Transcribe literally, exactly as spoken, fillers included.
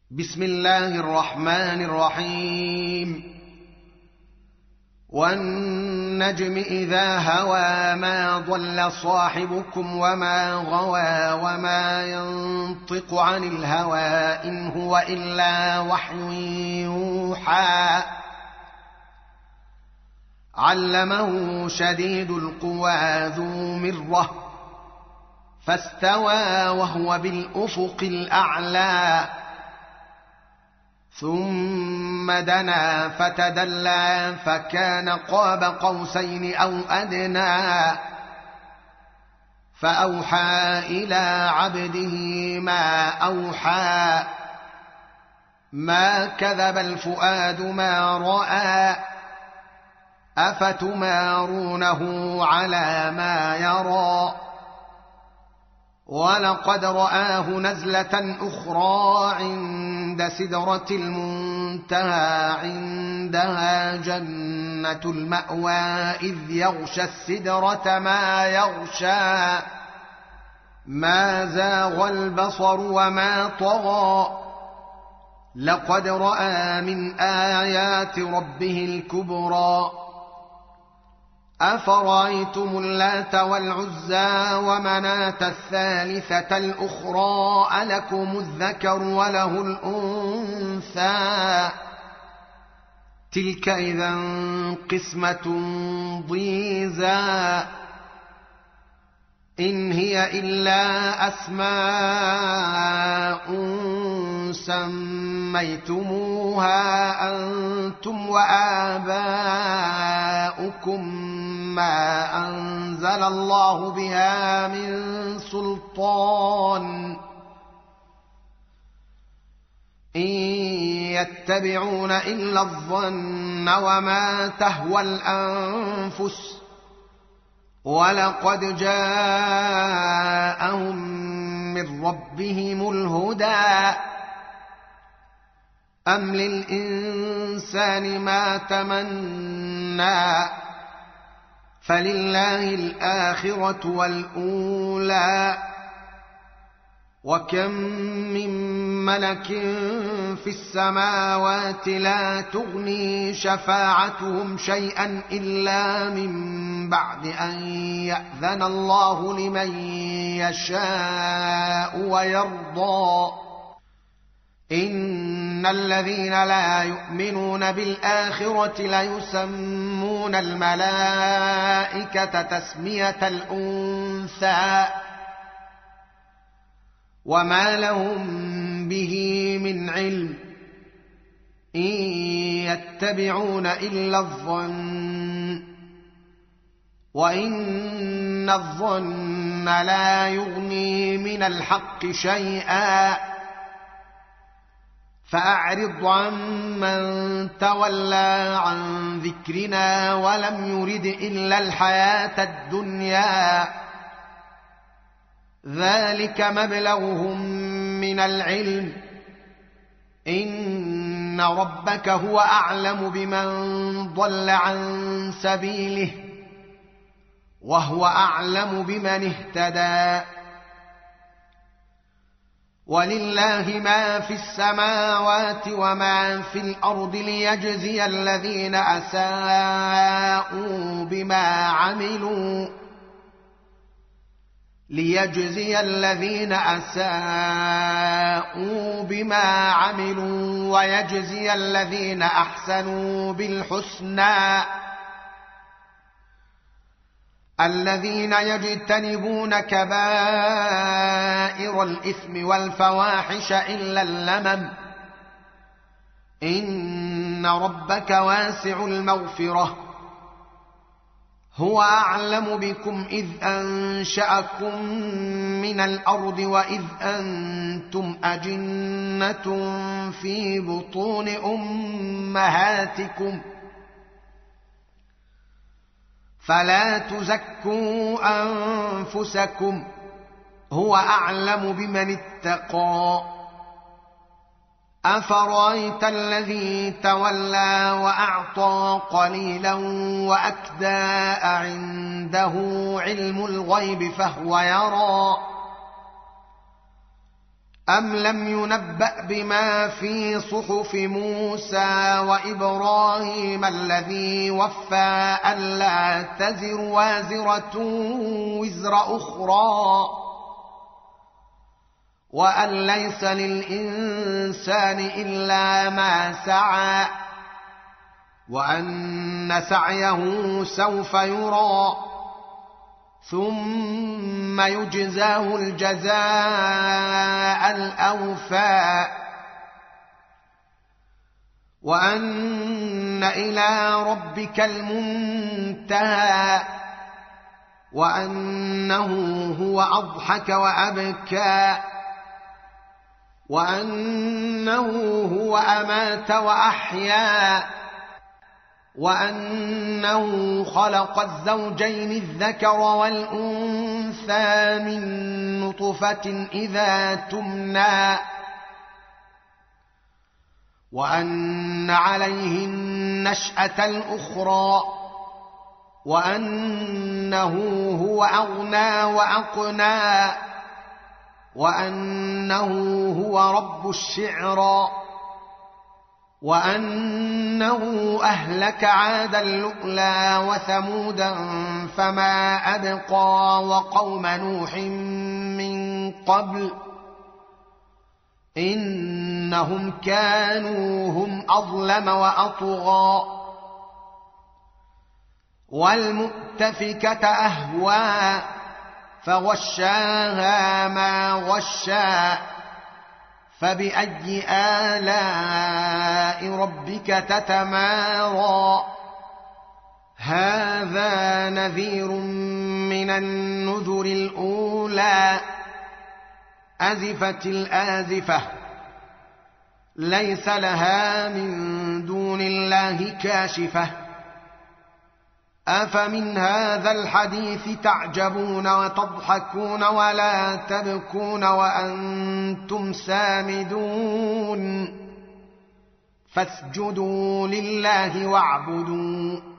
بسم الله الرحمن الرحيم والنجم إذا هوى ما ضل صاحبكم وما غوى وما ينطق عن الهوى إن هو إلا وحي يوحى علمه شديد القوى ذو مرة فاستوى وهو بالأفق الأعلى ثم دنا فتدلى فكان قاب قوسين أو أدنى فأوحى إلى عبده ما أوحى ما كذب الفؤاد ما رأى أفتمارونه على ما يرى ولقد رآه نزلة أخرى عند سدرة المنتهى عندها جنة المأوى إذ يغشى السدرة ما يغشى ما زاغ البصر وما طغى لقد رأى من آيات ربه الكبرى أفرأيتم اللات والعزى ومناة الثالثة الأخرى ألكم الذكر وله الأنثى تلك إذا قسمة ضيزى إن هي إلا أسماء سميتموها أنتم وآباؤكم ما أنزل الله بها من سلطان إن يتبعون إلا الظن وما تهوى الأنفس ولقد جاءهم من ربهم الهدى أم للإنسان ما تمنى فلله الآخرة والأولى وكم من ملك في السماوات لا تغني شفاعتهم شيئا إلا من بعد أن يأذن الله لمن يشاء ويرضى إن الذين لا يؤمنون بالآخرة ليسمون الملائكة تسمية الأنثى وما لهم به من علم إن يتبعون إلا الظن وإن الظن لا يغني من الحق شيئا فأعرض عمن تولى عن ذكرنا ولم يرد إلا الحياة الدنيا ذلك مبلغهم من العلم إن ربك هو أعلم بمن ضل عن سبيله وهو أعلم بمن اهتدى ولله ما في السماوات وما في الأرض ليجزي الذين أساءوا بما عملوا ليجزي الذين أساءوا بما عملوا ويجزي الذين أحسنوا بالحسنى الذين يجتنبون كبائر الإثم والفواحش إلا اللمم إن ربك واسع المغفرة هو أعلم بكم إذ أنشأكم من الأرض وإذ أنتم أجنة في بطون أمهاتكم فلا تزكوا أنفسكم هو أعلم بمن اتقى أفرأيت الذي تولى وأعطى قليلا وأكدى عنده علم الغيب فهو يرى أم لم ينبأ بما في صحف موسى وإبراهيم الذي وفى ألا تزر وازرة وزر أخرى وأن ليس للإنسان إلا ما سعى وأن سعيه سوف يرى ثم يجزاه الجزاء الأوفى وأن إلى ربك المنتهى وأنه هو أضحك وأبكى وأنه هو أمات وأحيا وأنه خلق الزوجين الذكر والأنثى من نطفة إذا تمنى وأن عليه النشأة الأخرى وأنه هو أغنى وأقنى وأنه هو رب الشعرى وأنه أهلك عادا الأولى وثمودا فما أبقى وقوم نوح من قبل إنهم كانوا هم أظلم وأطغى والمؤتفكة أهوى فغشاها ما غشا فبأي آلاء ربك تتمارى هذا نذير من النذر الأولى أزفت الآزفة ليس لها من دون الله كاشفة أفمن هذا الحديث تعجبون وتضحكون ولا تبكون وأنتم سامدون فاسجدوا لله واعبدوا